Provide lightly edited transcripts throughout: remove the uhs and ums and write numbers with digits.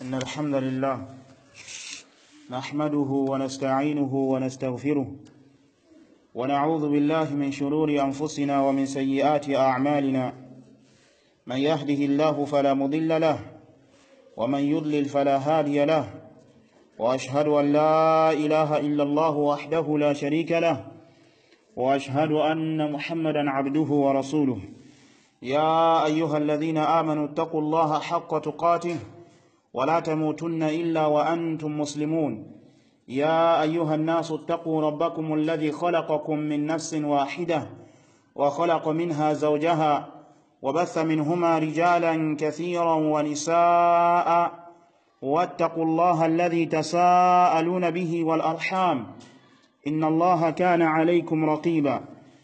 إن الحمد لله نحمده ونستعينه ونستغفره ونعوذ بالله من شرور أنفسنا ومن سيئات أعمالنا من يهده الله فلا مضل له ومن يضلل فلا هادي له وأشهد أن لا إله إلا الله وحده لا شريك له وأشهد أن محمدا عبده ورسوله يا أيها الذين آمنوا اتقوا الله حق تقاته ولا تموتن إلا وأنتم مسلمون يا أيها الناس اتقوا ربكم الذي خلقكم من نفس واحدة وخلق منها زوجها وبث منهما رجالا كثيرا ونساء واتقوا الله الذي تساءلون به والأرحام إن الله كان عليكم رقيبا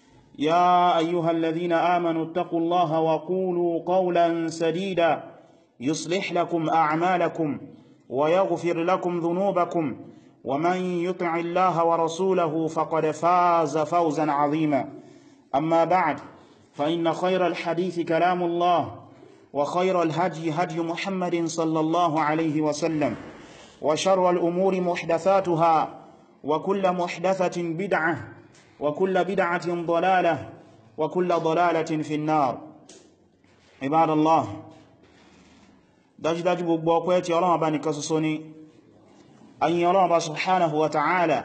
يا أيها الذين آمنوا اتقوا الله وقولوا قولا سديدا يصلح لكم أعمالكم ويغفر لكم ذنوبكم ومن يطع الله ورسوله فقد فاز فوزا عظيما أما بعد فإن خير الحديث كلام الله وخير الهدي هدي محمد صلى الله عليه وسلم وشر الأمور محدثاتها وكل محدثة بدعة وكل بدعة ضلالة وكل ضلالة في النار عباد الله dájúdájú gbogbo ọpẹ́ tí Ọlọ́run bá nìkan ṣoṣo ni ayin Ọlọ́run bá subhanahu wa ta'ala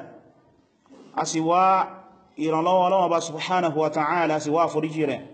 a sì wá ìrànlọ́wọ́ Ọlọ́run bá subhanahu wa ta'ala a sì wá àforíjì rẹ̀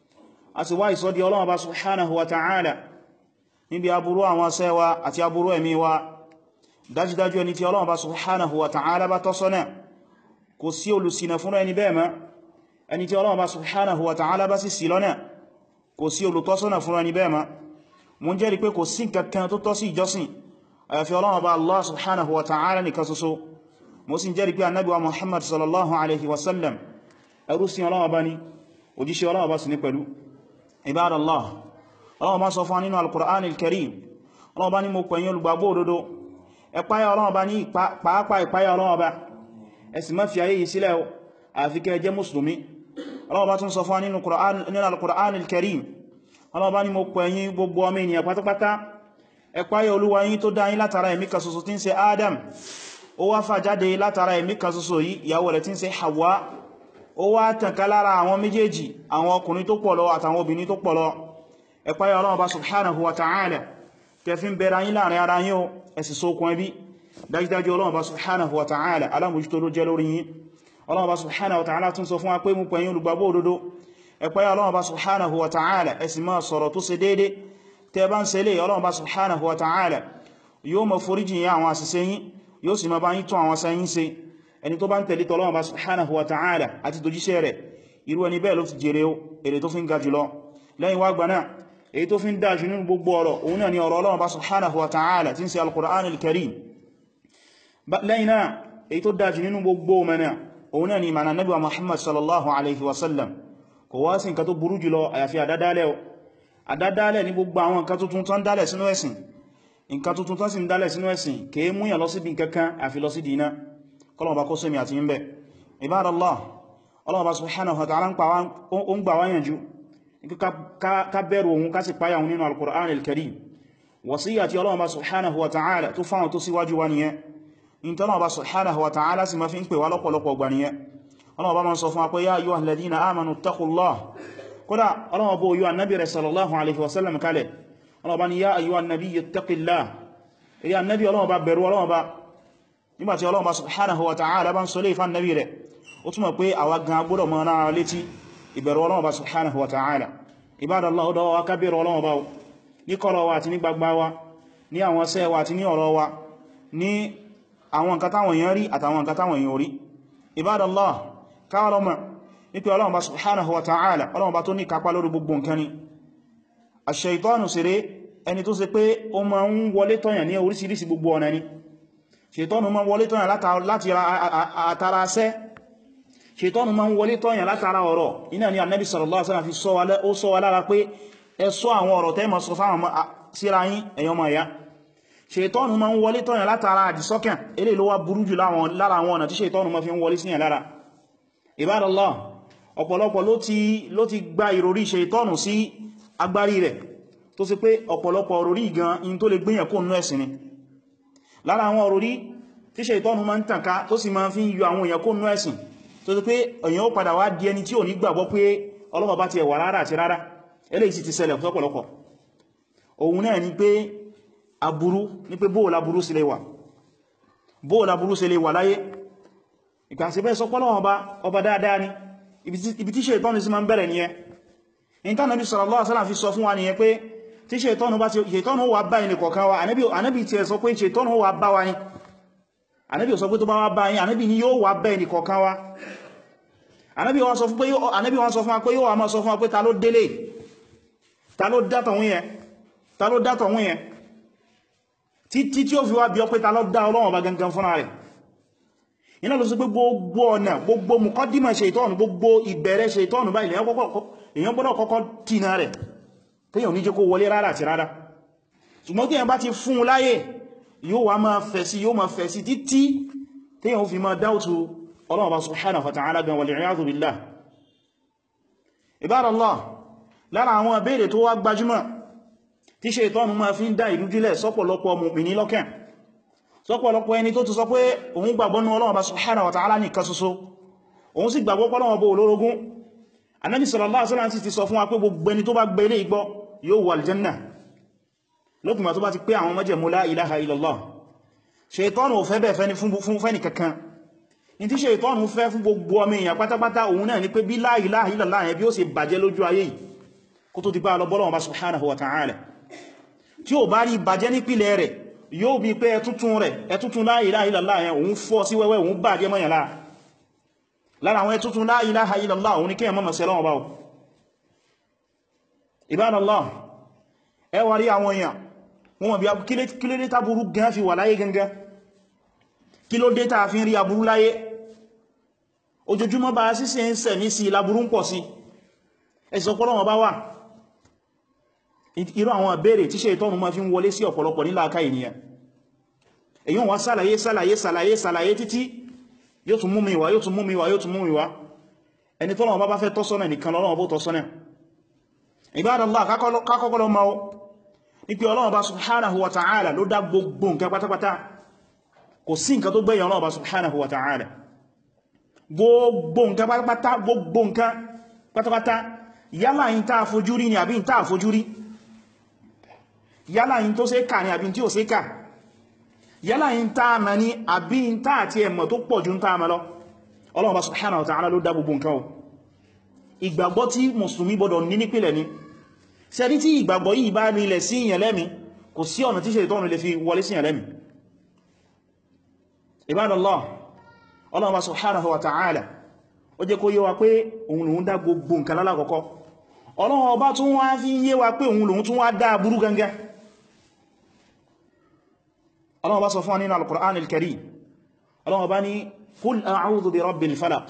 a sì wá ìsọ́dí Ọlọ́run bá subhanahu wa ta'ala níbi aburú àwọn ṣẹ́wa àti aburú ẹ̀mí wa dájúdájú ẹni tí Ọlọ́run bá subhanahu wa ta'ala bá tọ́ sọ́nà kò sí olùṣìnà fún ẹni bẹ́ẹ̀ mọ́ ẹni tí Ọlọ́run bá subhanahu wa ta'ala bá sì ṣì lọ́nà kò sí olùtọ́sọ́nà fún ẹni bẹ́ẹ̀ mọ́ mo jẹ́rìí pé kò sí nǹkankan tó tọ́ sí ìjọsìn àyàfi Ọlọ́run Ọba Allah subhanahu wa ta'ala nìkan ṣoṣo mo sì jẹ́rìí pé Ànábì wa Muhammad sallallahu alaihi wasallam ẹrú sí Ọlọ́run Ọba ni òjíṣẹ́ Ọlọ́run Ọba sì ní pẹ̀lú ibadallah Ọlọ́run Ọba sọ fún nínú al-Qur'an al-Karim Ọlọ́run Ọba ní mo pẹ̀yìn olùgbàgbọ́ òdodo ẹ páyà Ọlọ́run Ọba ní pàápàá ìpáyà Ọlọ́run Ọba ẹ sì má fi ayé yìí sílẹ̀ àfi kẹ́ jẹ́ mùsùlùmí Ọlọ́run Ọba tún sọ fún nínú al-Qur'an al-Karim Ọlọ́run Ọba ní mo pẹ̀yìn gbogbo ọmọ ènìyàn pátápátá ẹ páyà Olúwa yín tó dá yín látara ẹ̀mí kan ṣoṣo tí ń ṣe Adam ó wá fà jáde látara ẹ̀mí kan ṣoṣo yìí ìyàwó rẹ̀ tí ń ṣe Hawa ó wá tàn ká lára àwọn méjèèjì àwọn ọkùnrin tó pọ̀ lọ àtàwọn obìnrin tó pọ̀ lọ ẹ páyà Ọlọ́run Ọba subhanahu wa ta'ala kẹfin bẹ̀rẹ̀ yín láàrin ara yín ẹ sì sókun ẹbí dájúdájú Ọlọ́run Ọba subhanahu wa ta'ala alámòjútó ló jẹ́ lórí yín Ọlọ́run Ọba subhanahu wa ta'ala tún sọ fún wa pé mú pẹ̀yìn olùgbàgbọ́ òdodo ẹ páyà Ọlọ́run Ọba subhanahu wa ta'ala ẹ sì máa sọ̀rọ̀ tó ṣe dédé tẹ́ bá ń ṣe lè Ọlọ́run Ọba subhanahu wa ta'ala yóò máa foríjì yín àwọn àṣìṣe yín yóò sì máa bá yín tún àwọn sẹ́yìn ṣe ẹni tó bá ń tẹ̀lé Ọlọ́run Ọba subhanahu wa ta'ala àti tòjíṣẹ́ rẹ̀ irú ẹni bẹ́ẹ̀ ló ti jèrè èrè tó fi ń ga jùlọ lẹ́yìn wá gbaná èyí tó fi ń dájú nínú gbogbo ọ̀rọ̀ òun náà ni ọ̀rọ̀ Ọlọ́run Ọba subhanahu wa ta'ala tí ń ṣe al-Qur'an al-Karim lẹ́yìn náà èyí tó dájú nínú gbogbo mẹ́nà òun náà ni ìmànà Nabi wa Muhammad sallallahu alaihi wasallam kò wá sí nǹkan tó burú jùlọ àyàfi àdádálẹ̀ ní gbogbo àwọn nǹkan tuntun tán dálẹ̀ sínú ẹ̀sìn nǹkan tuntun tán sì ń dálẹ̀ sínú ẹ̀sìn kèé múyàn lọ sí bí kankan àfi lọ sí dínà kọlọ̀ọ̀bá kó sẹ́mi àti yínbẹ̀ ibadallah ọlọ́ọ̀bá subhanahu wa ta'ala ń gbà wáyànjú ká bẹ̀rù ohun ká sì páyà ohun nínú al-Qur'an al-Karim wàsíyà tí ọlọ́ọ̀bá subhanahu wa ta'ala tó fáwọn tó síwájú wa nìyẹn in tọ́lọ̀ọ̀bá subhanahu wa ta'ala sì ma fi ń pè wá lọ́pọ̀lọpọ̀ gbà nìyẹn ọlọ́ọ̀bá ma sọ fún wa pé ya ayyuhal ladhina amanu ittaqullah kódà ọlọ́ọ̀bá yóò annabi rẹ̀ sallallahu alaihi wasallam kalẹ̀ ọlọ́ọ̀bá ni ya ayyuhan nabiyyu ittaqillah èyí annabi ọlọ́ọ̀bá bẹ̀rù ọlọ́ọ̀bá nígbàtí ọlọ́ọ̀bá subhanahu wa ta'ala bá ń sọ lé ìfà annabi rẹ̀ ó túnmọ̀ pé àwa gan gbọ́dọ̀ mọ́ náà létí ìbẹ̀rù ọlọ́ọ̀bá subhanahu wa ta'ala ibadallah ó dọ́wọ́ ká bẹ̀rù ọlọ́ọ̀bá ní kọ̀rọ̀ wa àti ní gbagba wa ní àwọn ṣẹ́ wa àti ní ọ̀rọ̀ wa ní àwọn nǹkan táwọn èèyàn rí àtàwọn nǹkan táwọn èèyàn rí ibadallah káàlọ́mà nípé Ọlọ́run Ọba subhanahu wa ta'ala Ọlọ́run Ọba tó ní kápá lórí gbogbo nǹkan ni ash-shaytanu sire ẹni tó ṣe pé ó ma ń wọlé tọ́yàn ní orísìírísìí gbogbo ọ̀nà ni ṣètọ́nù ma ń wọlé tọ́yàn láti àtàrà sẹ́ ṣètọ́nù ma ń wọlé tọ́yàn látara ọ̀rọ̀ iná ni Annabi sallallahu alaihi wasallam fi sọ wa lára pé ẹ ṣọ́ àwọn ọ̀rọ̀ tẹ́ ma sọ fáwọn síra yín ẹ̀yàn ọmọ ìyá ṣètọ́nù ma ń wọlé tọ́yàn látara àdìsọ́kàn eléyìí ló wá burú jù lára àwọn ọ̀nà tí ṣètọ́nù ma fi ń wọlé síyàn lára ibadallah ọ̀pọ̀lọpọ̀ ló ti gba ìròrí ṣètọ́nù sí agbárí rẹ̀ tó sì pé ọ̀pọ̀lọpọ̀ òròrí gan in tó lè gbìyàn kó nú ẹ̀sìn ni lára àwọn òròrí tí Ṣaitọ́nù máa ń tànká tó sì máa fi ń yọ àwọn èèyàn kó nú ẹ̀sìn tó sì pé èèyàn ó padà wá di ẹni tí ò ní gbàgbọ́ pé Ọlọ́run bá ti ẹ̀wà rárá àti rárá eléyìí sì ti ṣẹlẹ̀ pọ̀pọ̀lọpọ̀ òun náà ni pé aburú ní pé bóòlà burú sí lè wà láyé ìgbàsíbẹ́ sọpọ́lọ́wọ́ ọba dáadáa ni ibi tí Ṣaitọ́nù sí máa ń bẹ̀rẹ̀ ni ẹ in tán Nabi sallallahu alaihi wasallam fi sọ fún wa ni ẹ pé tí Ṣaitọ́nù wà bá ẹni kọ̀ọ̀kan wa Ànábì tí ẹ sọ pé Ṣaitọ́nù wà bá wa ní Ànábì sọ pé tó bá wá bá yín Ànábì ni yóò wà bá ẹni kọ̀ọ̀kan wa Ànábì wọ́n sọ fún wa pé yóò wà máa sọ fún wa pé ta ló délé ta ló dátọ̀ wọ́n yẹn títí tí ó fi wá bí ọ pé ta ló dá Ọlọ́run bá gangan fúnra rẹ̀ iná ló sọ pé gbogbo ọ̀nà gbogbo mùkọ́dímà Ṣaitọ́nù gbogbo ìbẹ̀rẹ̀ Ṣaitọ́nù báyìí èyàn gbọ́dọ̀ kọ́kọ́ tìna rẹ̀ téèyàn ní jẹ́ kó wọlé rárá àti rárá ṣùgbọ́n téèyàn bá ti fún láyé yóò wá máa fẹ̀ sí títí téèyàn fi máa dáútù Ọlọ́run bá subhanahu wa ta'ala gan wal iyadhu billah ibadallah lára àwọn ìbéèrè tó wá gbajúmọ̀ tí Ṣaitọ́nù máa fi ń dá ìrújúlẹ̀ sọ́pọ̀lọpọ̀ mùmínì lọ́kàn sọ́pọ̀lọpọ̀ ẹni tó ti sọ pé òun gbàgbọ́ nínú Ọlọ́run bá subhanahu wa ta'ala nìkan ṣoṣo òun sì gbàgbọ́ pọ́lọ́wọ́ bó olórogún Ànábì sallallahu alaihi wasallam ti sọ fún wa pé gbogbo ẹni tó bá gbé ilé igbó yóò wà aljanna lókùnmà tó bá ti pé àwọn májẹ̀mú la ilaha illallah Ṣaitọ́nù ò fẹ́ bẹ́ẹ̀ fẹ́ni fún fẹ́ni kankan in tí Ṣaitọ́nù fẹ́ fún gbogbo ọmọ èèyàn pátápátá òun náà ni pé bí la ilaha illallah yẹn bí ó ṣe bàjẹ́ lójú ayé yìí kó tó ti bá lọ bọ́lọ́wọ́ bá subhanahu wa ta'ala tí ó bá rí bàjẹ́ nípìlẹ̀ rẹ̀ yóò bí pé ẹtútún la ilaha illallah yẹn òun fọ́ sí wẹ́wẹ́ òun bàjẹ́ mọ́yàn lára àwọn ẹtútún la ilaha illallah òun ní kí ẹmọ́ mọ̀sẹ̀ lọ́wọ́ báwọ̀ ibadallah ẹ wà rí àwọn èèyàn wọ́n bí kí ló dé táburú gan fi wà láyé gangan kí ló dé tá fi ń rí aburú láyé ojoojúmọ́ bá síse ń sẹ̀ ní sí laburú ń pọ̀ sí ẹ̀sọ̀ pọ́lọ́wọ́ bá wà irú àwọn ìbéèrè tí Ṣaitọ́nù máa fi ń wọlé sí ọ̀pọ̀lọpọ̀ ní làákà ènìyàn èyí wọ́n sàlàyé títí yóò tún mú mi wá ẹni tọ́lọ́wọ́ bá fẹ́ tọ́sọ́nà nìkan lọ́lọ́wọ́ bó tọ́sọ́nà Ibadallah kákọ́kọ́ lọ máa ní pé Ọlọ́run bá subhanahu wa ta'ala ló dá gbogbo nǹkan pátápátá kò sí nǹkan tó gbẹ̀yìn Ọlọ́run bá subhanahu wa ta'ala gbogbo nǹkan pátápátá yálà yìí tá fojú rí ni àbí tá fojú rí yálà yìí tó ṣe kà ní àbí tí ò ṣe kà yálà yìí tá ma ní àbí tá àti ẹ̀mọ̀ tó pọ̀ jù tá ma lọ Ọlọ́run bá subhanahu wa ta'ala ló dá gbogbo nǹkan o ìgbàgbọ́ tí mùsùlùmí gbọdọ̀ ní nípìlẹ̀ ni ṣẹ́rí tí ìgbàgbọ́ yìí bá nílẹ̀ sí ìyàn lẹ́mí kò sí ọ̀nà tí Ṣaitọ́nù lè fi wọlé sí ìyàn lẹ́mí Ibadallah Ọlọ́run bá subhanahu wa ta'ala ó jẹ́ kó yé wa pé òun lòun dá gbogbo nǹkan lálákọ̀ọ́kọ́ Ọlọ́run ọba tún wá fi yé wa pé òun lòun tún wá dá aburú gangan Ọlọ́run bá sọ fún wa nínú al-Qur'an al-Karim Ọlọ́run bá ní qul a'udhu bi rabbil falaq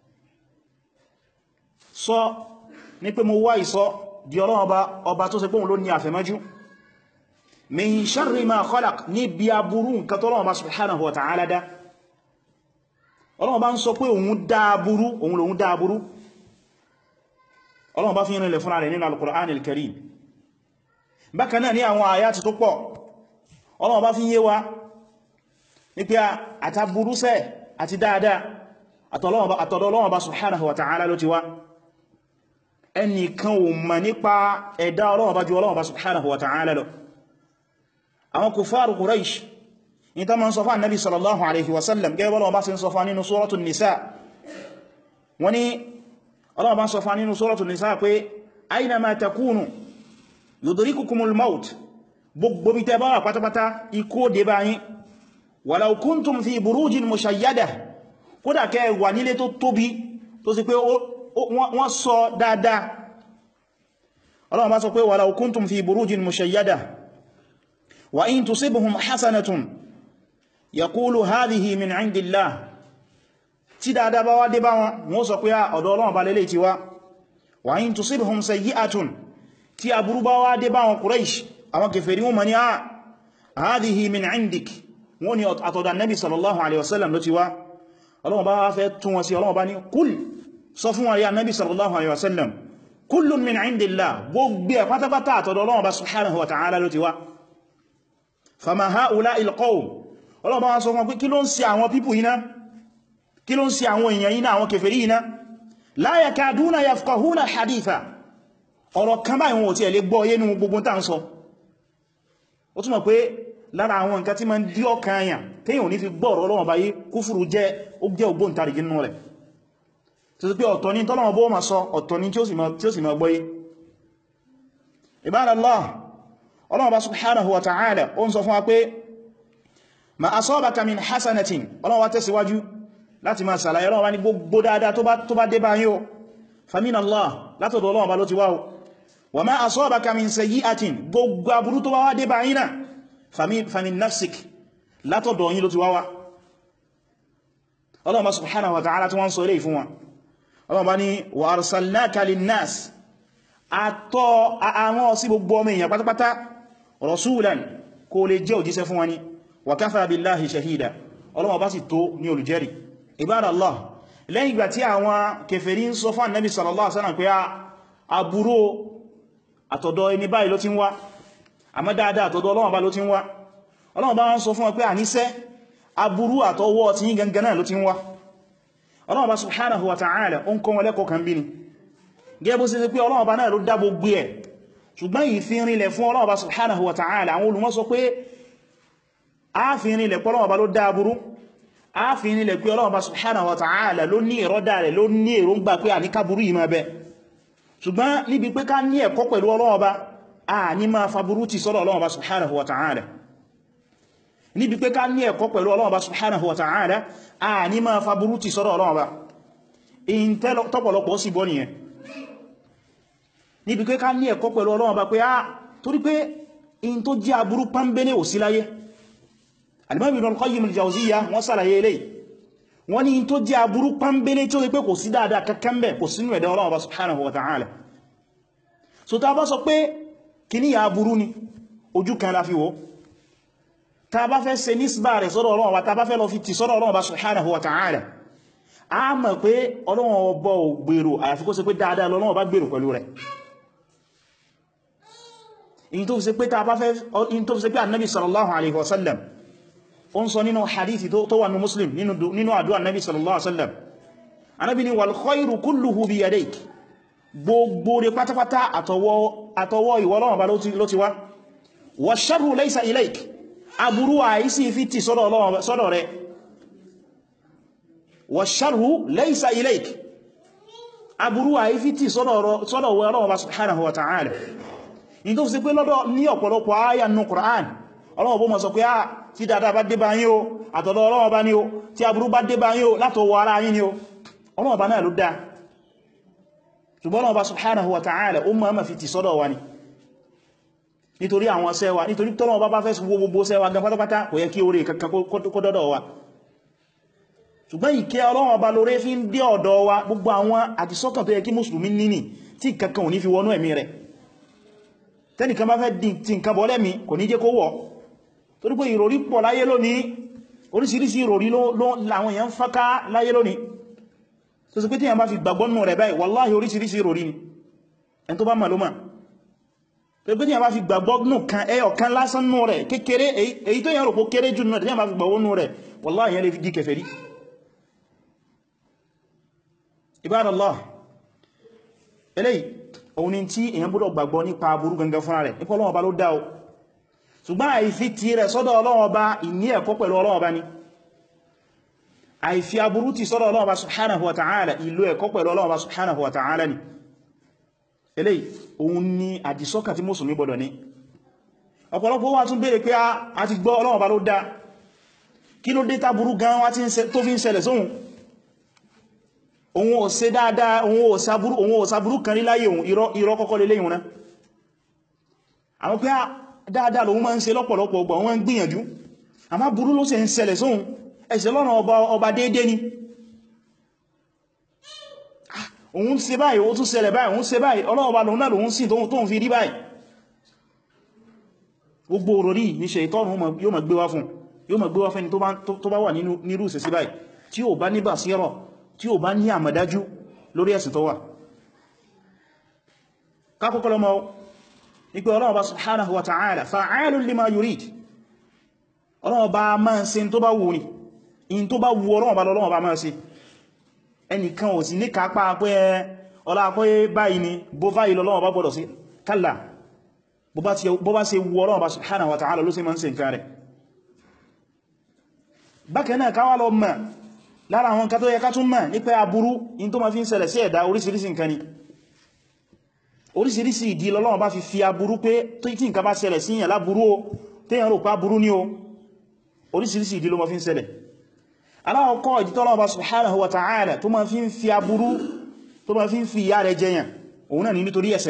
sọ ní pé mo wá ìsọ di Ọlọ́run ọba tó ṣe pé òun ló ní àfẹ́mọ́jú min sharri ma khalaq ní bí aburú nǹkan tó Ọlọ́run bá subhanahu wa ta'ala dá Ọlọ́run bá ń sọ pé òun dá aburú òun lòun dá aburú Ọlọ́run bá fi rìnlẹ̀ fúnra rẹ̀ nínú al-Qur'an al-Karim bákan náà ní àwọn àyátì tó pọ̀ Ọlọ́run bá fi yé wa ní pé àtàbúrú sẹ́ àti dáadáa àtọ̀dọ̀ Ọlọ́run bá subhanahu wa ta'ala ló ti wá ẹnìkan ò mọ̀ nípa ẹ̀dá Ọlọ́run bá ju Ọlọ́run bá subhanahu wa ta'ala lọ àwọn kùfàrù Quraysh ní ta ma ń sọ fún Nabi sallallahu alaihi wasallam gẹ́gẹ́ bọ́lọ́wọ́ bá sì ń sọ fún nínú suratul Nisa wọ́n ní Ọlọ́run bá ń sọ fún nínú suratul Nisa pé aynama takunu yudrikukumul maut gbogbo bí tẹ́ bá wà pátápátá ikú ó dé bá yín walau kuntum fi burujin mushayyada kódà kẹ́ wà nílé tó tóbi tó sì pé wọ́n sọ dáadáa Ọlọ́run bá sọ pé walau kuntum fi burujin mushayyada wa in tusibhum hasanatun yaqulu hadhihi min indillah tí dáadáa bá wá dé bá wọn sọ pé ọ̀dọ̀ Ọlọ́run bá lélẹ̀ ti wá wa in tusibhum sayyi'atun tí aburú bá wá dé bá wọn Quraysh àwọn kèfèrí wọn ni hadhihi min indik wọn ni àtọ̀dọ̀ Nabi sallallahu alaihi wasallam ló ti wá Ọlọ́run bá fẹ́ tún wọn sí Ọlọ́run bá ní kúl sọ fún wọn ya Nabi sallallahu alaihi wasallam kullun min indillah, gbogbo ẹ̀ pátápátá àtọ̀dọ̀ Ọlọ́run Ọba subhanahu wa ta'ala ló ti wá. Fama ha'ula'il qawm, Ọlọ́run Ọba wá sọ fún pé kí ló ń ṣe àwọn pípù iná, kí ló ń ṣe àwọn èèyàn iná, àwọn kèfèrí iná, la yakaduna yafqahuna haditha, ọ̀rọ̀ kan báyìí wọn ò tiẹ̀ lè gbọ́ yé nínú gbogbo tá ń sọ. Ó túnmọ̀ pé lára àwọn nǹkan tí ma ń dí ọkàn àyàn téèyàn ò ní fi gbọ́ ọ̀rọ̀ Ọlọ́run Ọba yé, kúfùrù jẹ́ ògbóǹtarìgì nínú rẹ̀. Tó sì pé ọ̀tọ̀ ní tọ́lọ́run bó ma sọ, ọ̀tọ̀ ní tí ó sì ma gbọ́yé. Ibadallah, Ọlọ́run Ọba subhanahu wa ta'ala ó ń sọ fún wa pé ma asabaka min hasanatin, Ọlọ́run wá tẹ̀síwájú láti máa sàlàyé Ọlọ́run wá ní gbogbo dáadáa tó bá dé bá yín o, faminallah, látọ̀dọ̀ Ọlọ́run Ọba ló ti wá o, wa ma asabaka min sayyi'atin, gbogbo aburú tó wá dé bá yín náà, famin nafsik, látọ̀dọ̀ yín ló ti wá. Ọlọ́run Ọba subhanahu wa ta'ala tí wọ́n sọ ilé fún wa, Ọlọ́run Ọba ní wa arsalnaka linnas, àtọ́ àwọn sí gbogbo ọmọ èèyàn pátápátá, rasulan, kó lè jẹ́ òjíṣẹ́ fún wa ní, wa kafa billahi shahida, Ọlọ́run Ọba sì tó ní olùjẹ́rìí. Ibadallah, lẹ́yìn ìgbà tí àwọn kèfèrí ń sọ fún Ànábì sallallahu alaihi wasallam pé aburú àtọ̀dọ̀ ẹni báyìí ló ti ń wá, àmọ́ dáadáa àtọ̀dọ̀ Ọlọ́run Ọba ló ti ń wá, Ọlọ́run Ọba ń sọ fún wọn pé àníṣẹ́ aburú àtọwọ́ tí yín gangan náà ló ti ń wá. Ọlọ́run Ọba subhanahu wa ta'ala ó ń kọ́ wọn lẹ́kọ̀ọ́ kan bí ni, gẹ́gẹ́ bó ṣe pé Ọlọ́run Ọba náà ló dá gbogbo ẹ̀, ṣùgbọ́n ìfinrinlẹ̀ fún Ọlọ́run Ọba subhanahu wa ta'ala, àwọn olùmọ̀ sọ pé a finrinlẹ̀ pé Ọlọ́run Ọba ló dá aburú, a finrinlẹ̀ pé Ọlọ́run Ọba subhanahu wa ta'ala ló ní ìrọ́dà rẹ̀, ló ní èròǹgbà pé àníkàburú yìí máa bẹ. Ṣùgbọ́n níbi pé ká ní ẹ̀kọ́ pẹ̀lú Ọlọ́run Ọba, a ní máa faburú ti sọ́dọ̀ Ọlọ́run Ọba subhanahu wa ta'ala. Níbi pé ká ní ẹ̀kọ́ pẹ̀lú Ọlọ́run Ọba subhanahu wa ta'ala, a ní máa faburú ti sọ́dọ̀ Ọlọ́run Ọba. In tọ́pọ̀lọpọ̀ sí bọ́ nìyẹn. Níbi pé ká ní ẹ̀kọ́ pẹ̀lú Ọlọ́run Ọba pé torí pé in tó jẹ́ aburú pánbélé ò sí láyé. Al-Imam Ibn al-Qayyim al-Jawziyya wọ́n sàlàyé eléyìí, wọ́n ní in tó jẹ́ aburú pánbélé tí ó rí pé kò sí dáadáa kankan bẹ̀, kò sínú ẹ̀dá Ọlọ́run Ọba subhanahu wa ta'ala. So ta bá sọ pé kíní ya aburú ni, ojú kan la fi wò. Ta bá fẹ́ ṣe nísbà rẹ̀ sọ́dọ̀ Ọlọ́run Ọba, ta bá fẹ́ lọ fi ti sọ́dọ̀ Ọlọ́run Ọba subhanahu wa ta'ala, a mọ̀ pé Ọlọ́run Ọba ò gbèrò àyàfi kó ṣe pé dáadáa l'Ọlọ́run Ọba gbèrò pẹ̀lú rẹ̀. In tó fi ṣe pé Annabi sallallahu alaihi wasallam ó ń sọ nínú hadithi tó wà ní Muslim nínú àdúwà Nabi sallallahu alaihi wasallam, Ànábì ní wal khayru kulluhu bi yadayk, gbogbo rẹ̀ pátápátá àtọwọ́ ìwọ Ọlọ́run Ọba ló ti wá, wa sharru laysa ilayk, aburú àìsí fi ti sọ́dọ̀ rẹ̀, wa sharru laysa ilayk, aburú àìfi ti sọ́dọ̀ Ọlọ́run Ọba subhanahu wa ta'ala. In tó fi sí pé lọ́dọ̀ ní ọ̀pọ̀lọpọ̀ àyà nínú Qur'an, Ọlọ́run bó mọ̀ sọ pé tí dáadáa bá dé bá yín o, àtọ̀dọ̀ Ọlọ́run Ọba ni o, tí aburú bá dé bá yín o, látọwọ́ ara yín ni o, Ọlọ́run Ọba náà ló dá. Ṣùgbọ́n Ọlọ́run Ọba subhanahu wa ta'ala ó máa fi ti sọ́dọ̀ wa ni, nítorí àwọn sẹ́wà, nítorí tọ́lọ́run Ọba bá fẹ́ wo gbogbo sẹ́wà gan pátápátá, kò yẹ kí oore kankan kó dọ́dọ̀ wa. Ṣùgbọ́n ìkẹ́ Ọlọ́run Ọba lóore fi ń dé ọ̀dọ̀ wa, gbogbo àwọn àdìsọ́kàn tó yẹ kí mùsùlùmí níní tí kankan ò ní fi wọnú ẹ̀mí rẹ̀. Tẹ́nìkan bá fẹ́ tí nǹkan bọ́ lẹ́mí kò ní jẹ́ kó wọ̀, torí pé ìròrí pọ̀ láyé lónìí, oríṣiríṣi ìròrí láwọn èèyàn fáká láyé lónìí, tó sì pé tí èèyàn bá fi gbàgbọ́ nù rẹ̀ báyìí wallahi oríṣiríṣi ìròrí ni, ẹn tó bá mà ló mà. Tó pé tí èèyàn bá fi gbàgbọ́ nù kan ẹyọ kan lásán nù rẹ̀ kékeré, èyí tó yẹn rò pó kéré jù nù rẹ̀ tí èèyàn bá fi gbàgbọ́ nù rẹ̀ wallahi èèyàn lè fi di kèfèrí. Ibadallah, eléyìí òun ni tí èyàn gbọ́dọ̀ gbàgbọ́ nípa aburú gangan fúnra rẹ̀, nípa Ọlọ́run Ọba ló dá o. Ṣùgbọ́n àìfi ti rẹ̀ sọ́dọ̀ Ọlọ́run Ọba, ìní ẹ̀kọ́ pẹ̀lú Ọlọ́run Ọba ni. Àìfi aburú ti sọ́dọ̀ Ọlọ́run Ọba subhanahu wa ta'ala, ìlú ẹ̀kọ́ pẹ̀lú Ọlọ́run Ọba subhanahu wa ta'ala ni. Eléyìí òun ni àdìsọ́kàn tí mùsùlùmí gbọ́dọ̀ ní. Ọ̀pọ̀lọpọ̀ wá tún béèrè pé a ti gbọ́ Ọlọ́run Ọba ló dá, kí ló dé táburú gan wá tó fi ń ṣẹlẹ̀ sóhun? Òun ò ṣe dáadáa, òun ò sàbúrú kan rí láyé òun, irọ́ kọ́kọ́ lé léyìn náà. Àwọn pé dáadáa lòun máa ń ṣe lọ́pọ̀lọpọ̀ ọgbà, wọ́n ń gbìyànjú, àmá burú ló ṣe ń ṣẹlẹ̀ sóhun, ẹ̀ṣẹ̀ lọ́nà ọba déédé ni. Òun ṣe báyìí, ó tún ṣẹlẹ̀ báyìí, òun ṣe báyìí, Ọlọ́run Ọba lòun náà lòun sìn tó ń fi rí báyìí. Gbogbo òròrí ní Ṣaitọ́nù yóò máa gbé wá fún, yóò máa gbé wá fẹ́ni tó bá wà nírú ìṣesí báyìí, tí ó bá ní bàsírà, tí ó bá ní àmọ̀dájú lórí ẹ̀sìn tó wà. kákọ́kọ́ lọ mọ́ ipé Ọlọ́run Ọba subhanahu wa ta'ala fa'alun lima yurid Ọlọ́run Ọba máa ṣe tó bá wù ní in tó bá wù Ọlọ́run Ọba lọ́lọ́run Ọba máa ṣe ẹnìkan ò sí ní kápá pé ọlá pé báyìí ni bó báyìí lọ́lọ́run Ọba gbọ́dọ̀ sí kálà bó bá ṣe wù Ọlọ́run Ọba subhanahu wa ta'ala ló sì máa ń ṣe nǹkan rẹ̀ bákan náà káwà lọ mọ̀ lára àwọn kan tó yẹ ká tún mọ̀ nípa aburú in tó ma fi ń ṣẹlẹ̀ sí ẹ̀dá oríṣiríṣi nǹkan ni oríṣiríṣi ìdí l'Ọlọ́run bá fi aburú pé tó tí nǹkan bá ṣẹlẹ̀ sí ìyàn láburú o téèyàn rò pé aburú ní o oríṣiríṣi ìdí ló ma fi ń ṣẹlẹ̀ aláwọ̀kọ́ ìdí t'Ọlọ́run bá subhanahu wa ta'ala tó ma fi aburú tó ma fi ìyà rẹ̀ jẹyàn òun náà ni nítorí ẹ̀ṣẹ̀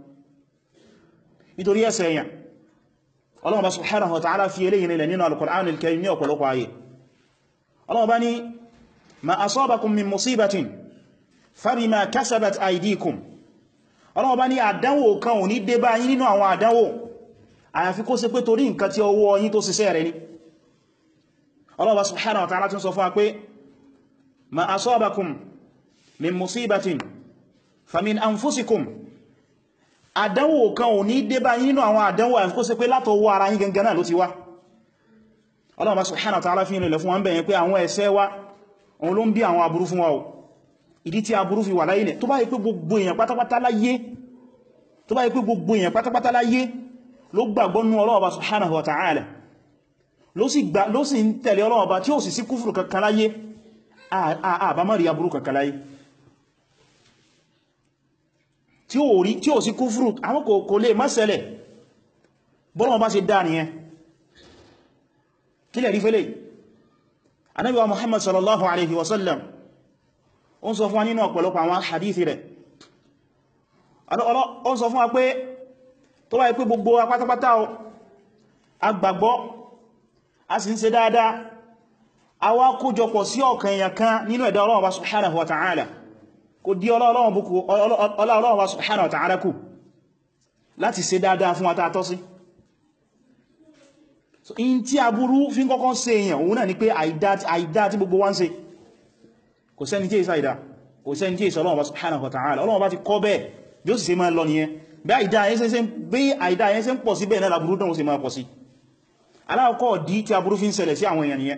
yẹn Ọlọ́run bá subhanahu wa ta'ala fi eléyìn ilẹ̀ nínú al-Qur'an al-Karim ní ọ̀pọ̀lọpọ̀ ayé Ọlọ́run bá ní ma asabakum min musibatin fabima kasabat aydikum Ọlọ́run bá ní àdánwò kan ò ní dé bá yín nínú àwọn àdánwò àyàfi kó ṣe pé torí nǹkan tí ọwọ́ yín tó ṣiṣẹ́ rẹ̀ ni Ọlọ́run bá subhanahu wa ta'ala tún sọ fún wa pé ma asabakum min musibatin famin anfusikum àdánwò kan ò ní dé bá yín nínú àwọn àdánwò àyàfi kó ṣe pé látọwọ́ ara yín gangan náà ló ti wá Ọlọ́run bá subhanahu wa ta'ala fi rìnlẹ̀ fún wa ń bẹ̀yẹn pé àwọn ẹ̀ṣẹ̀ wa òun ló ń bí àwọn aburú fún wa o ìdí tí aburú fi wà láyé nẹ̀ tó bá yí pé gbogbo èèyàn pátápátá láyé ló gbàgbọ́ nínú Ọlọ́run bá subhanahu wa ta'ala ló sì ń tẹ̀lé Ọlọ́run bá tí ó sì sí kúfùrù kankan láyé àbámọ́rí aburú kankan láyé tí ó sí kúfùrù àwọn kò lè má ṣẹlẹ̀ bọ́lọ́run bá ṣe dá nìyẹn kílẹ̀ rí fẹ́lẹ̀ Ànábì wa Muhammad sallallahu alaihi wasallam ó ń sọ fún wa nínú ọ̀pọ̀lọpọ̀ àwọn hadithi rẹ̀ ó ń sọ fún wa pé tó bá yí pé gbogbo apátápátá agbàgbọ́ a sì ń ṣe dáadáa a wá kójọpọ̀ sí ọ̀kan èèyàn kan nínú ẹ̀dá Ọlọ́run bá subhanahu wa ta'ala kò dí Ọlọ́run bá subhanahu wa ta'ala kù láti ṣe dáadáa fún wa tá tọ́ sí so in tí aburú fi ń kọ́kọ́ ṣe èèyàn òun náà ni pé àìdá tí gbogbo wá ń ṣe kò sẹ́ni tí ìsá ìdá kò sẹ́ni tí ìsá Ọlọ́run bá subhanahu wa ta'ala Ọlọ́run bá ti kọ́ bẹ́ẹ̀ bí ó sì ṣe máa lọ nìyẹn bí àìdá yẹn ṣe ń pọ̀ sí bẹ́ẹ̀ náà laburú náà ó sì máa pọ̀ sí aláwọ̀kọ́ dí tí aburú fi ń ṣẹlẹ̀ sí àwọn èèyàn nìyẹn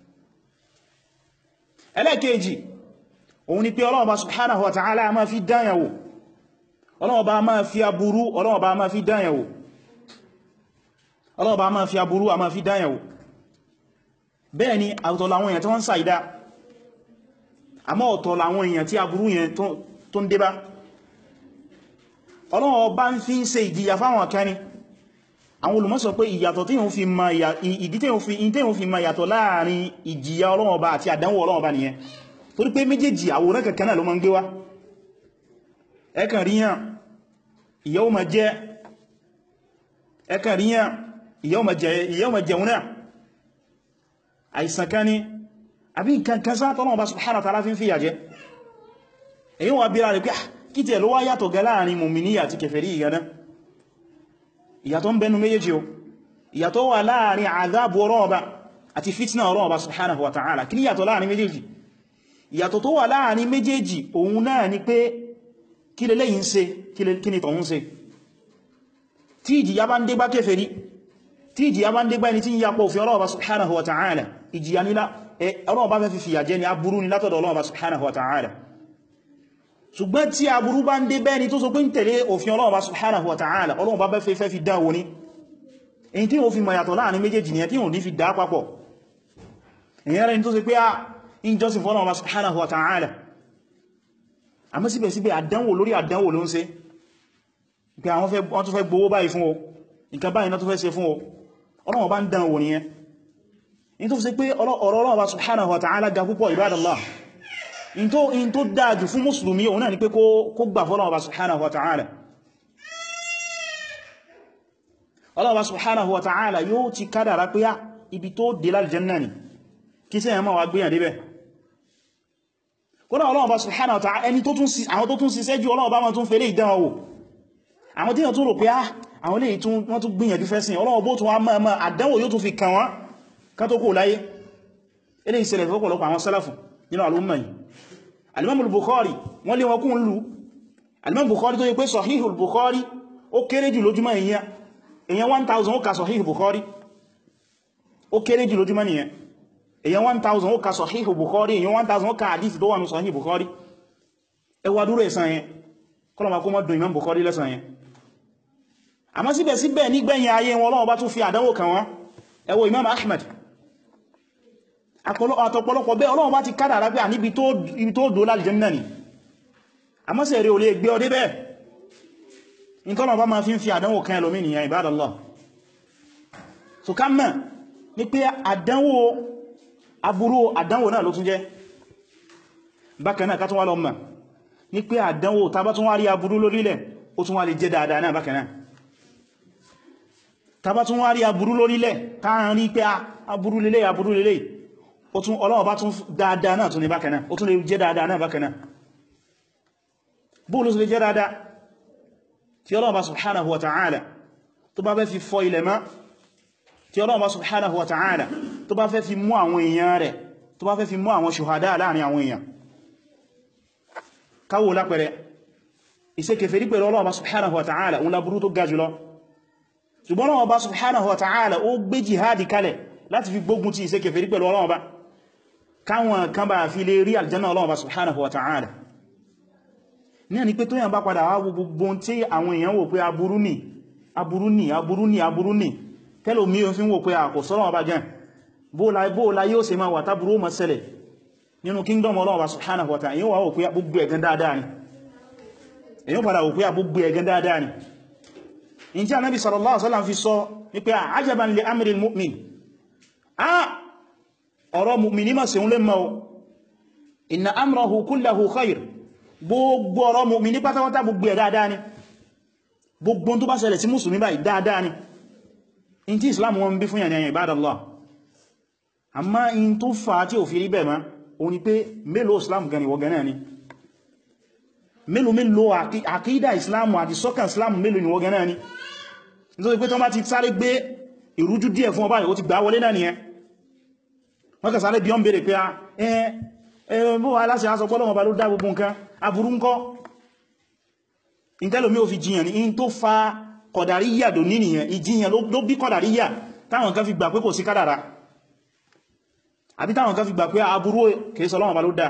ẹlẹ́ẹ̀kejì òun ni pé Ọlọ́run bá subhanahu wa ta'ala máa fi dáyàwó Ọlọ́run bá máa fi aburú Ọlọ́run bá máa fi dáyàwó Ọlọ́run bá máa fi aburú a máa fi dáyàwó bẹ́ẹ̀ ni ọ̀tọ̀ làwọn èèyàn tí wọ́n ń ṣàìdá àmọ́ ọ̀tọ̀ làwọn èèyàn tí aburú yẹn tó ń débá Ọlọ́run bá ń fi ń ṣe ìjìyà fáwọn kan ni àwọn olùmọ̀ sọ pé ìyàtọ̀ tí yóò fi ma yàtọ̀ láàrin ìjìyà Ọlọ́run bá àti àdánwò Ọlọ́run bá nìyẹn torí pé méjèèjì àwòrán kankan náà ló máa ń gbé wá ẹkàn ríyàn ìyàwó ma jẹ́ ẹkàn ríyàn ìyàwó ma jẹun náà àìsàn kan ní àbí nǹkan kan sáà tọ́lọ́run bá subhanahu wa ta'ala fi ń fìyà jẹ èyí wà bí ra rẹ̀ pé kí tẹ̀ ló wá yàtọ̀ gẹ láàrin mùmìní àti kèfèrí ìgànná ìyàtọ̀ ń bẹnu méjèèjì o ìyàtọ̀ wà láàrin àdábù Ọlọ́run Ọba àti fitna Ọlọ́run Ọba subhanahu wa ta'ala kí ni ìyàtọ̀ láàrin méjèèjì ìyàtọ̀ tó wà láàrin méjèèjì òun náà ni pé kí lè lẹ́yìn ṣe kí ni tọ̀hún ṣe tí ìjìyà bá ń dé bá kèfèrí tí ìjìyà bá ń dé bá ẹni tí ń yapọ̀ òfin Ọlọ́run Ọba subhanahu wa ta'ala ìjìyà nílá Ọlọ́run Ọba fẹ́ fi fìyà jẹ ni aburú ni látọ̀dọ̀ Ọlọ́run Ọba subhanahu wa ta'ala ṣùgbọ́n tí aburú bá ń dé bẹ́ni tó sọ pé ń tẹ̀lé òfin Ọlọ́run Ọba subhanahu wa ta'ala Ọlọ́run Ọba fẹ́ fi dáwò ní èyí tí ó fi mayàtọ̀ láàrin méjèèjì ni tí ó ní fi dá papọ̀ èyàn rẹ̀ ni tó sọ pé ìjọsìn fún Ọlọ́run Ọba subhanahu wa ta'ala àmọ́ síbẹ̀síbẹ̀ àdánwò lórí àdánwò ló ń ṣe pé wọ́n tó fẹ́ gbowó báyìí fún o nǹkan báyìí náà tó fẹ́ ṣe fún o Ọlọ́run Ọba ń dánwò nìyẹn in tó fi ṣe pé ọ̀rọ̀ Ọlọ́run Ọba subhanahu wa ta'ala ga púpọ̀ ibadallah in tó dájú fún mùsùlùmí òun náà ni pé kó gbà fún Ọlọ́run Ọba subhanahu wa ta'ala Ọlọ́run Ọba subhanahu wa ta'ala yóò ti kádàrá pé ibi tó dé láljanna ni kí sí ẹ̀mọ́ wa gbéyàn débẹ̀ kódà Ọlọ́run Ọba subhanahu wa ta'ala ẹni àwọn tó tún ṣiṣẹ́ jù Ọlọ́run Ọba wọn tún fẹ́lẹ̀ ìdánwò àwọn tí wọ́n tún rò pé àwọn lè wọ́n tún gbìyànjú fẹ́sìn Ọlọ́run bó tún wá mọ́ àdánwò yóò tún fi kàn wọ́n ká tó kó láyé ilé ìṣẹ̀lẹ̀ fọ́pọ̀lọpọ̀ àwọn sálàfù nínú àlúmọ̀ yìí Al-Imam Al-Bukhari wọ́n lé wọn kún lú Al-Imam Bukhari tó yí pé Sahihul Bukhari ó kéré jù lójúmọ́ èyàn 1000 ó ka Sahihul Bukhari ó kéré jù lójúmọ́ nìyẹn èyàn 1000 ó ka Sahihul Bukhari èyàn 1000 ó ka hadith tó wà ní Sahihul Bukhari ẹwà dúró ẹ̀san yẹn kọlọ̀mà kó mọ́ dùn Imam Bukhari lẹ́san yẹn àmọ́ síbẹ̀síbẹ̀ nígbẹ̀yìn ayé wọn Ọlọ́run bá tún fi àdánwò kàn wọ́n ẹ wo Imam Ahmad àtọ̀pọ̀lọpọ̀ bẹ́ Ọlọ́run bá ti kádàrá pé níbi tó dó l'Al-Jannah ni àmọ́ sẹ̀rẹ̀ ò lè gbé ọdé bẹ́ẹ̀ nítọ́nà bá ma fi àdánwò kan ẹlòmí nìyàn Ibadallah so ká mọ̀ ní pé àdánwò aburú àdánwò náà ló tún jẹ́ bákan náà ká tún wá lọ mọ̀ ní pé àdánwò tá bá tún wá rí aburú lórílẹ̀ ó tún wá lè jẹ́ dáadáa náà bákan náà tá bá tún wá rí aburú lórílẹ̀ tá ń rí pé aburú lélẹ̀ ó tún Ọlọ́run bá tún dáadáa náà tún ní bákan náà ó tún lè jẹ́ dáadáa náà bákan náà bóòlù sí lè jẹ́ dáadáa tí Ọlọ́run bá subhanahu wa ta'ala tó bá fẹ́ fi fọ́ ilẹ̀ mọ́ tí Ọlọ́run bá subhanahu wa ta'ala tó bá fẹ́ fi mú àwọn èèyàn rẹ̀ tó bá fẹ́ fi mú àwọn ṣùhádá láàrin àwọn èèyàn káwò lápẹẹrẹ ìṣe kèfèrí pẹ̀lú Ọlọ́run bá subhanahu wa ta'ala òun láburú tó ga jùlọ ṣùgbọ́n Ọlọ́run bá subhanahu wa ta'ala ó gbé jihadi kalẹ̀ láti fi gbógun ti ìṣe kèfèrí pẹ̀lú Ọlọ́run bá káwọn kan bá fi lè rí aljanna Ọlọ́run bá subhanahu wa ta'ala ní ẹni pé tó yàn bá padà wá gbogbo tí àwọn èèyàn wò pé aburú ní tẹ́lò mí o fi ń wò pé àkò sọ́rọ̀ ọba gan bóòlá yóò ṣe máa wà tábúrú mọ́ ṣẹlẹ̀ nínú kingdom Ọlọ́run bá subhanahu wa ta'ala èyàn wà wò pé gbogbo ẹ̀gán dáadáa ni èyàn padà wò pé gbogbo ẹ̀gán dáadáa ni in tí Ànábì sallallahu alaihi wasallam fi sọ ní pé ajaban li amril mu'min ọ̀rọ̀ mu'mini ma seun lè mọ́ inna amrahu kullahu khair gbogbo ọ̀rọ̀ mu'mini pátápátá gbogbo ẹ̀ dáadáa ni gbogbo tó bá ṣẹlẹ̀ sí mùsùlùmí báyìí dáadáa ni in tí Islam wọn bí fún yà ní ẹ̀yìn Ibadallah àmá in tó fà tí ò fi rí bẹ́ẹ̀ ma o ni pé mélòó Islam gan ìwọ̀ gan ni mélòó àkídà Islam àti sọ́kàn Islam mélòó ìwọ̀ gan ni nítorí pé tó bá ti sáré gbé ìrújú díẹ̀ fún ọba ó ti gbà wọlé náà nìyẹn wọ́n kà sáré bí ọ́n bèèrè pé bó aláṣẹ aṣọ pọ́lọ́wọ́ bá ló dá gbogbo nǹkan aburú ń kọ́ ìtẹ́lòmí ò fi jiyàn ní in tó fa kọ̀dàríyà dò ní nìyẹn ìjiyàn ló bí kọ̀dàríyà táwọn kan fi gbà pé kò sí kádàrá àbí táwọn kan fi gbà pé aburú kìí sọ Ọlọ́run bá ló dá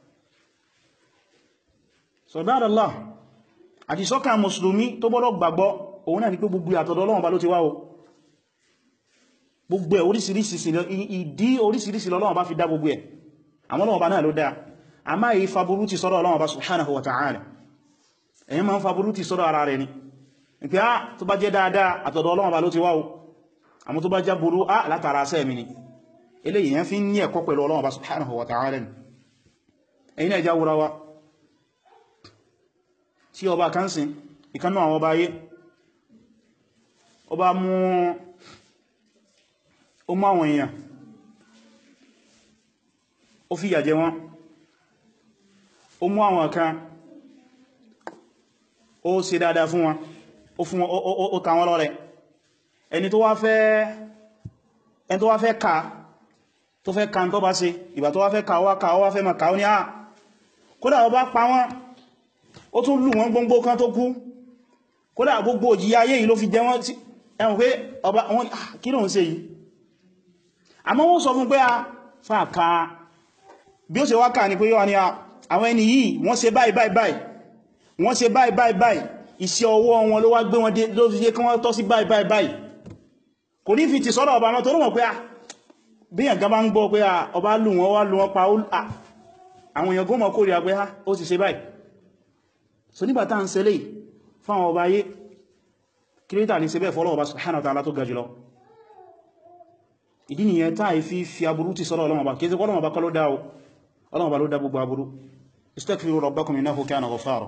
Subhanallah àti sọ́kà mùsùlùmí tó gbọ́dọ̀ gbàgbọ́ òun náà ni pé gbogbo àtọ̀dọ̀ Ọlọ́run bá ló ti wá o gbogbo ẹ̀ orísìírísìí l'Ọlọ́run bá fi dá gbogbo ẹ̀ àmọ́ Ọlọ́run bá náà ló dá a máa yí faburú ti sọ́dọ̀ Ọlọ́run bá subhanahu wa ta'ala ẹ̀yìn ma ń faburú ti sọ́dọ̀ ara rẹ̀ ni pé tó bá jẹ́ dáadáa àtọ̀dọ̀ Ọlọ́run bá ló ti wá o àmọ́ tó bá jẹ́ burú látara sẹ́ mi ni eléyìí yẹn fi ní ẹ̀kọ́ pẹ̀lú Ọlọ́run bá subhanahu wa ta'ala ni ẹ̀yin náà já wúra wa tí ọba kan sin ìkanú àwọn ọba ayé ọba mú àwọn èèyàn ó fi yàjẹ wọn ó mú àwọn kan ó ṣe dáadáa fún wọn ó ta wọn lọ́rẹ ẹni tó wá fẹ́ ká tó fẹ́ ká tó bá ṣe ìgbà tó wá fẹ́ ká ó wá fẹ́ ma ká ó ní kódà ọba pa wọn ó tún lù wọn gbogbo kan tó kú kódà gbogbo òjìyà ayé yìí ló fi jẹ wọn ẹ̀wọ̀n pé ọba wọn kí ló ń ṣe yìí àmọ́ wọ́n sọ fún pé fàákà bí ó ṣe wá ká ní pé yíwa ni àwọn ẹni yìí wọ́n ṣe báyìí báyìí wọ́n ṣe báyìí báyìí iṣẹ́ ọwọ́ wọn ló wá gbé wọn dé ló fi jẹ́ kí wọ́n tọ́ sí báyìí báyìí kò ní fi ti sọ́dọ̀ ọba náà tó rọ̀ pé bí yàn gaba ń gbọ́ pé ọba lù wọ́n wá lù wọ́n pa àwọn èèyàn gómọ̀ kó rí agbé ó ti ṣe báyìí so nígbà tá ń ṣe lè fáwọn ọba ayé kírítà ní ṣe bẹ́ẹ̀ fọ́lọ́ ọba subhanahu wa ta'ala tó ga jùlọ ìdí nìyẹn táà fi aburú ti sọ́dọ̀ Ọlọ́run ọba kí é sí Ọlọ́run ọba kọ́ ló dá o Ọlọ́run ọba ló dá gbogbo aburú istaghfiru rabbakum innahu kana ghaffara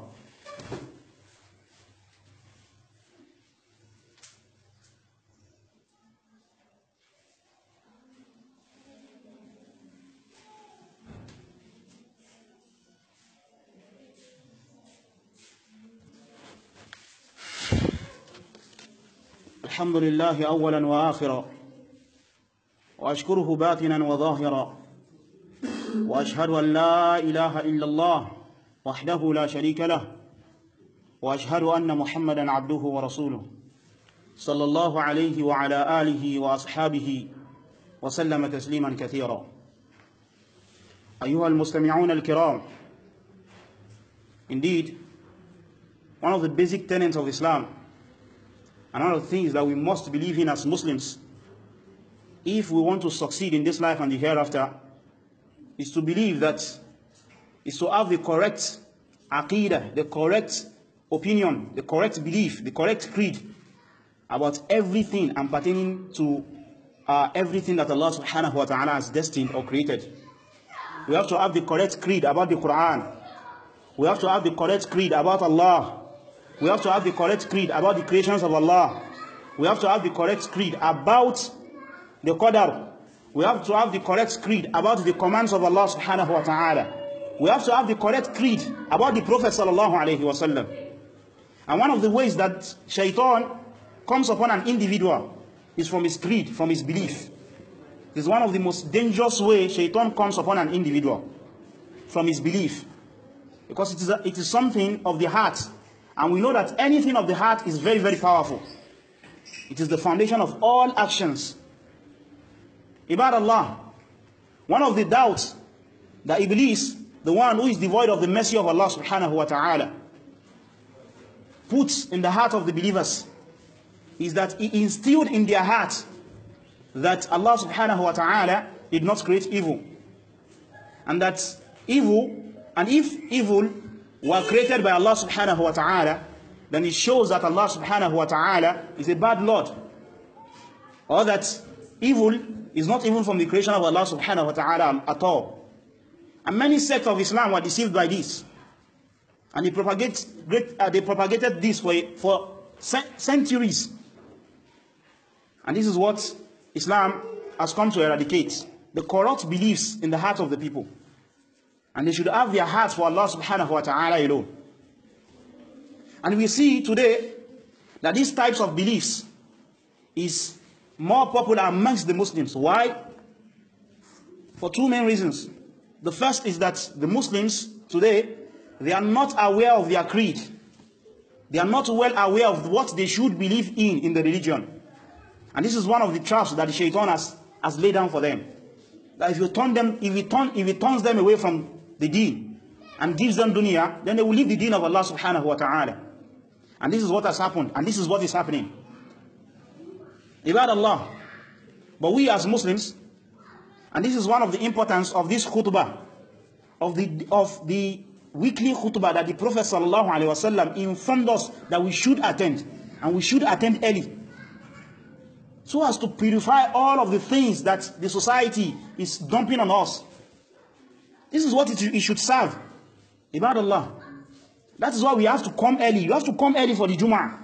الحمد لله أولا وآخرا وأشكره باطنا وظاهرا وأشهد أن لا إله إلا الله وحده لا شريك له وأشهد أن محمدا عبده ورسوله صلى الله عليه وعلى آله وأصحابه وسلم تسليما كثيرا. أيها المستمعون الكرام, indeed, one of the basic tenets of Islam and one of the things that we must believe in as Muslims if we want to succeed in this life and the hereafter is to believe that, is to have the correct aqeedah, the correct opinion, the correct belief, the correct creed about everything and pertaining to everything that Allah subhanahu wa ta'ala has destined or created. We have to have the correct creed about the Quran. We have to have the correct creed about Allah. We have to have the correct creed about the creations of Allah. We have to have the correct creed about the Qadar. We have to have the correct creed about the commands of Allah subhanahu wa ta'ala. We have to have the correct creed about the Prophet sallallahu alayhi wa sallam. And one of the ways that shaitan comes upon an individual is from his creed, from his belief. This is one of the most dangerous ways shaitan comes upon an individual, from his belief. Because it is something of the heart. And we know that anything of the heart is very, very powerful. It is the foundation of all actions. Ibad Allah, one of the doubts that Iblis, the one who is devoid of the mercy of Allah subhanahu wa ta'ala, puts in the heart of the believers is that he instilled in their heart that Allah subhanahu wa ta'ala did not create evil. And that evil, and if evil were created by Allah subhanahu wa ta'ala, then it shows that Allah subhanahu wa ta'ala is a bad Lord. Or that evil is not even from the creation of Allah subhanahu wa ta'ala at all. And many sects of Islam were deceived by this. And they propagated this for centuries. And this is what Islam has come to eradicate. The corrupt beliefs in the heart of the people. And they should have their hearts for Allah subhanahu wa ta'ala alone. And we see today that these types of beliefs is more popular amongst the Muslims. Why? For two main reasons. The first is that the Muslims today, they are not aware of their creed. They are not well aware of what they should believe in the religion. And this is one of the traps that the shaitan has laid down for them. That if it turns them away from the deen and gives them dunya, then they will leave the deen of Allah subhanahu wa ta'ala. And this is what has happened, and this is what is happening. Ibad Allah. But we as Muslims, and this is one of the importance of this khutbah, of the weekly khutbah that the Prophet sallallahu alaihi wasallam informed us that we should attend, and we should attend early, so as to purify all of the things that the society is dumping on us. This is what it should serve. Ibad Allah. That is why we have to come early. You have to come early for the Jum'ah.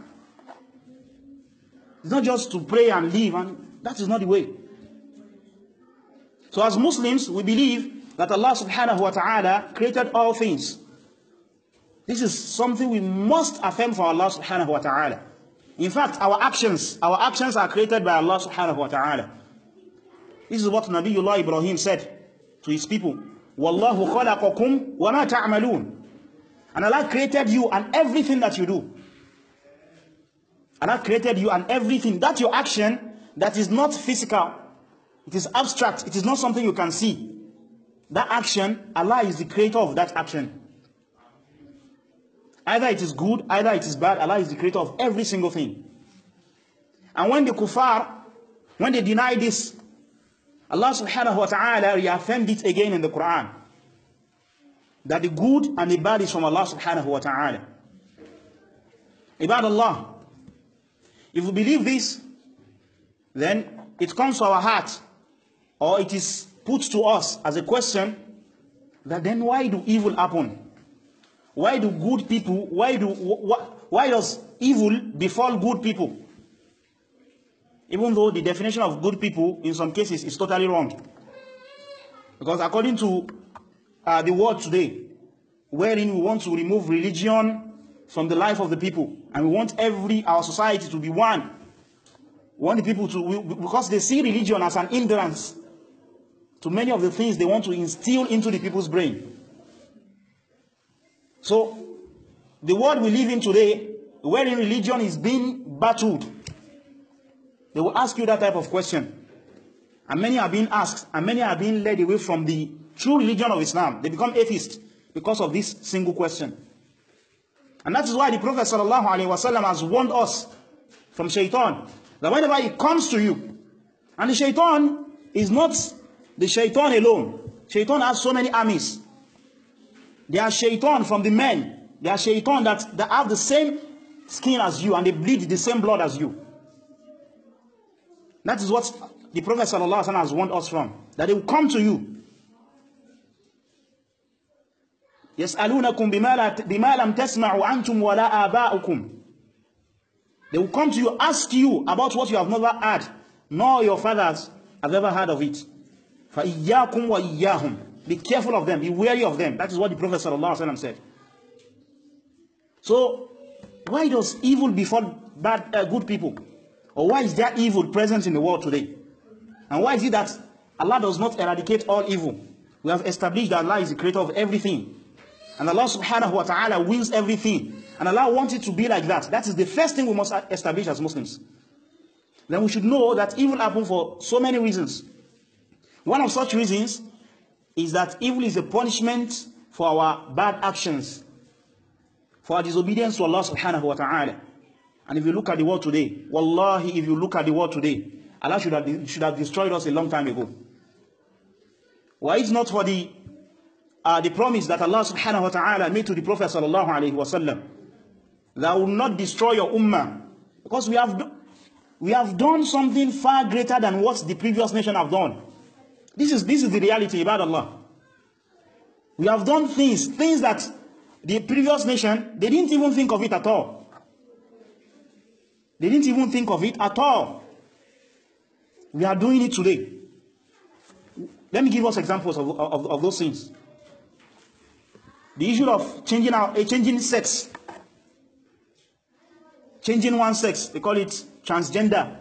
It's not just to pray and leave, and that is not the way. So as Muslims, we believe that Allah subhanahu wa ta'ala created all things. This is something we must affirm for Allah subhanahu wa ta'ala. In fact, our actions are created by Allah subhanahu wa ta'ala. This is what Nabiullah Ibrahim said to his people. Wallahu khalaqakum wa ma ta'malun. And Allah created you and everything that you do. Allah created you and everything. That's your action that is not physical. It is abstract. It is not something you can see. That action, Allah is the creator of that action. Either it is good, either it is bad, Allah is the creator of every single thing. And when the kuffar, when they deny this, Allah subhanahu wa ta'ala reaffirmed it again in the Quran. That the good and the bad is from Allah subhanahu wa ta'ala. Ibad Allah. If we believe this, then it comes to our heart, or it is put to us as a question, that then why do evil happen? Why do good people, why does evil befall good people? Even though the definition of good people in some cases is totally wrong. Because according to the world today, wherein we want to remove religion from the life of the people, and we want our society to be one. We want the people to, because they see religion as an hindrance to many of the things they want to instill into the people's brain. So, the world we live in today, wherein religion is being battled, they will ask you that type of question. And many are being asked, and many are being led away from the true religion of Islam. They become atheists because of this single question. And that is why the Prophet ﷺ has warned us from shaitan, that whenever it comes to you, and the shaitan is not the shaitan alone. Shaitan has so many armies. There are shaitan from the men. There are shaitan that have the same skin as you, and they bleed the same blood as you. That is what the Prophet ﷺ has warned us from, that they will come to you. يَسْأَلُونَكُمْ بِمَا لَمْ تَسْمَعُوا أَنْتُمْ وَلَا آبَاؤُكُمْ. They will come to you, ask you about what you have never heard, nor your fathers have ever heard of it. فَإِيَّاكُمْ وَإِيَّاهُمْ. Be careful of them, be wary of them. That is what the Prophet ﷺ said. So, why does evil befall good people? Or why is there evil present in the world today? And why is it that Allah does not eradicate all evil? We have established that Allah is the creator of everything. And Allah subhanahu wa ta'ala wills everything. And Allah wants it to be like that. That is the first thing we must establish as Muslims. Then we should know that evil happens for so many reasons. One of such reasons is that evil is a punishment for our bad actions, for our disobedience to Allah subhanahu wa ta'ala. And if you look at the world today, wallahi, if you look at the world today, Allah should have destroyed us a long time ago. Why it's not for the promise that Allah subhanahu wa ta'ala made to the Prophet sallallahu alayhi wa sallam, that will not destroy your ummah, because we have done something far greater than what the previous nation have done. This is the reality about Allah. We have done things that the previous nation, they didn't even think of it at all. They didn't even think of it at all. We are doing it today. Let me give us examples of those things. The issue of changing sex. Changing one sex. They call it transgender.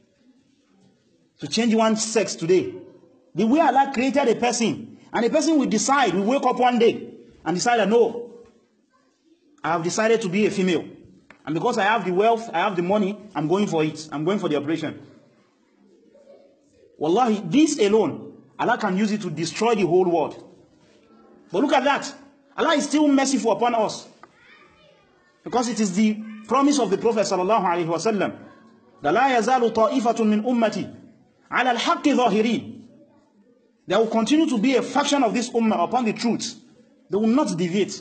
To change one sex today. The way Allah created a person, and a person will decide, will wake up one day and decide that no, I have decided to be a female. And because I have the wealth, I have the money, I'm going for it. I'm going for the operation. Wallahi, this alone, Allah can use it to destroy the whole world. But look at that. Allah is still merciful upon us. Because it is the promise of the Prophet sallallahu alaihi wasallam that la yazalu ta'ifatun min ummati ala al-haqqi zahirin. There will continue to be a faction of this ummah upon the truth. They will not deviate.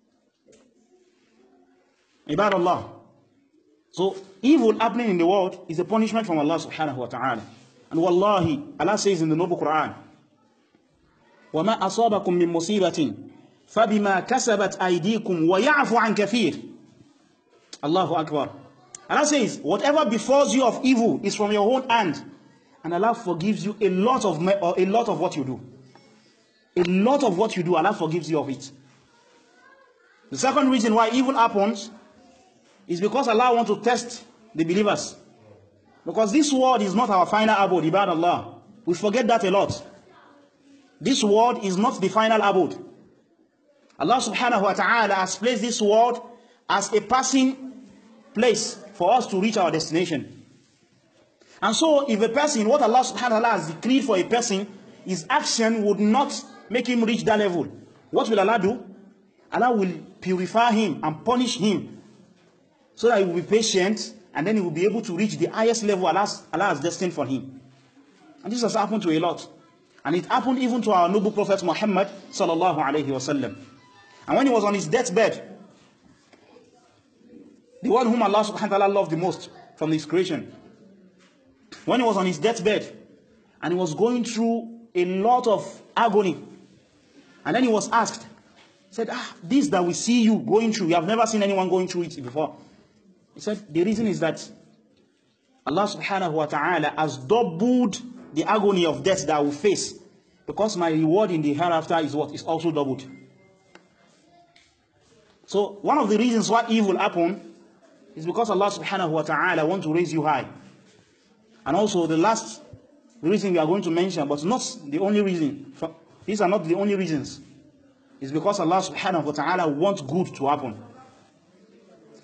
Ibad Allah. So evil happening in the world is a punishment from Allah subhanahu wa ta'ala. And wallahi, Allah says in the noble Quran, وَمَا أَصَابَكُم مِّن مُّصِيبَةٍ فَبِمَا كَسَبَتْ أَيْدِيكُمْ وَيَعْفُ عَنْ كَثِيرٍ. Allahu Akbar. Allah says, whatever befalls you of evil is from your own hand. And Allah forgives you a lot of what you do. A lot of what you do, Allah forgives you of it. The second reason why evil happens is because Allah wants to test the believers. Because this world is not our final abode, ibad Allah. We forget that a lot. This world is not the final abode. Allah subhanahu wa ta'ala has placed this world as a passing place for us to reach our destination. And so if a person, what Allah subhanahu wa ta'ala has decreed for a person, his action would not make him reach that level. What will Allah do? Allah will purify him and punish him so that he will be patient, and then he will be able to reach the highest level Allah has destined for him. And this has happened to a lot. And it happened even to our noble Prophet Muhammad sallallahu alayhi wasallam. And when he was on his deathbed, the one whom Allah subhanahu wa ta'ala loved the most from his creation, when he was on his deathbed and he was going through a lot of agony, and then he was asked, he said, this that we see you going through, we have never seen anyone going through it before. He said, the reason is that Allah subhanahu wa ta'ala has doubled the agony of death that I will face, because my reward in the hereafter is what is also doubled. So one of the reasons why evil happen is because Allah subhanahu wa ta'ala wants to raise you high. And also the last reason we are going to mention, but not the only reason, these are not the only reasons, is because Allah subhanahu wa ta'ala wants good to happen.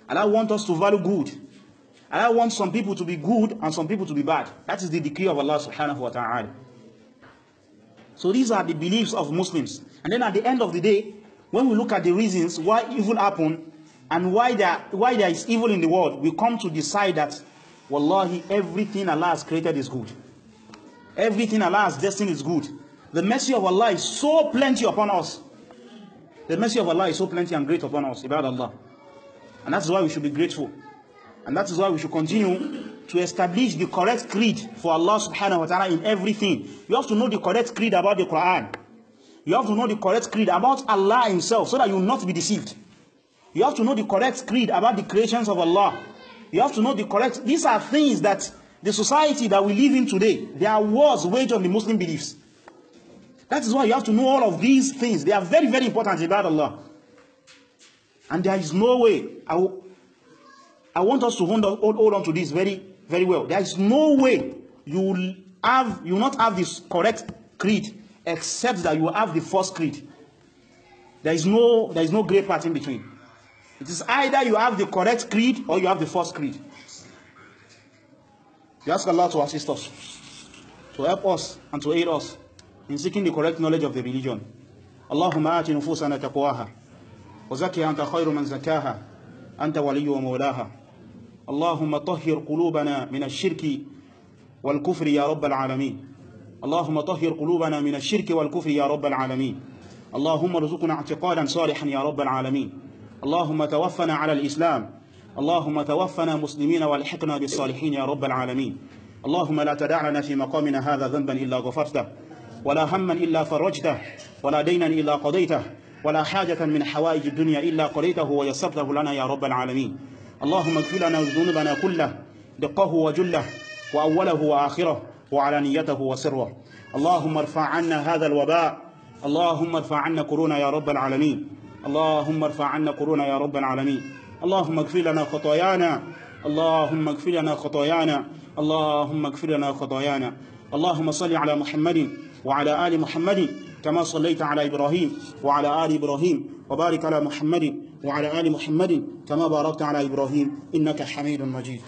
Allah wants us to value good. Allah wants some people to be good and some people to be bad. That is the decree of Allah subhanahu wa ta'ala. So these are the beliefs of Muslims. And then at the end of the day, when we look at the reasons why evil happen and why there is evil in the world, we come to decide that, wallahi, everything Allah has created is good. Everything Allah has destined is good. The mercy of Allah is so plenty upon us. The mercy of Allah is so plenty and great upon us, ibad Allah. And that's why we should be grateful. And that is why we should continue to establish the correct creed for Allah subhanahu wa ta'ala in everything. You have to know the correct creed about the Quran. You have to know the correct creed about Allah himself so that you will not be deceived. You have to know the correct creed about the creations of Allah. You have to know the correct... These are things that the society that we live in today, there are wars waged on the Muslim beliefs. That is why you have to know all of these things. They are very, very important about Allah. And there is no way... I want us to hold on to this very, very well. There is no way you will not have this correct creed except that you will have the first creed. There is no gray part in between. It is either you have the correct creed or you have the first creed. We ask Allah to assist us, to help us and to aid us in seeking the correct knowledge of the religion. Allahumma ati nufusana taqwaha wa zakkiha anta khayru man zakkaha anta waliyyu wa mawlaha. اللهم طهر قلوبنا من الشرك والكفر يا رب العالمين. اللهم طهر قلوبنا من الشرك والكفر يا رب العالمين. اللهم ارزقنا اعتقادا صالحا يا رب العالمين. اللهم توفنا على الإسلام. اللهم توفنا مسلمين والحقنا بالصالحين يا رب العالمين. اللهم لا تدع لنا في مقامنا هذا ذنبا إلا غفرته ولا هما إلا فرجته ولا دينا إلا قضيته ولا حاجة من حوائج الدنيا إلا قضيته ويسرته لنا يا رب العالمين. اللهم اغفر لنا ذنوبنا كله دقه وجله وأوله وآخره وعلانيته وسره. اللهم ارفع عنا هذا الوباء. اللهم ارفع عنا كورونا يا رب العالمين. اللهم ارفع عنا كورونا يا رب العالمين. اللهم اغفر لنا خطايانا. اللهم اغفر لنا خطايانا. اللهم اغفر لنا خطايانا. اللهم صل على محمد وعلى آل محمد كما صليت على إبراهيم وعلى آل إبراهيم وبارك على محمد وعلى آل محمد كما باركت على إبراهيم إنك حميد مجيد.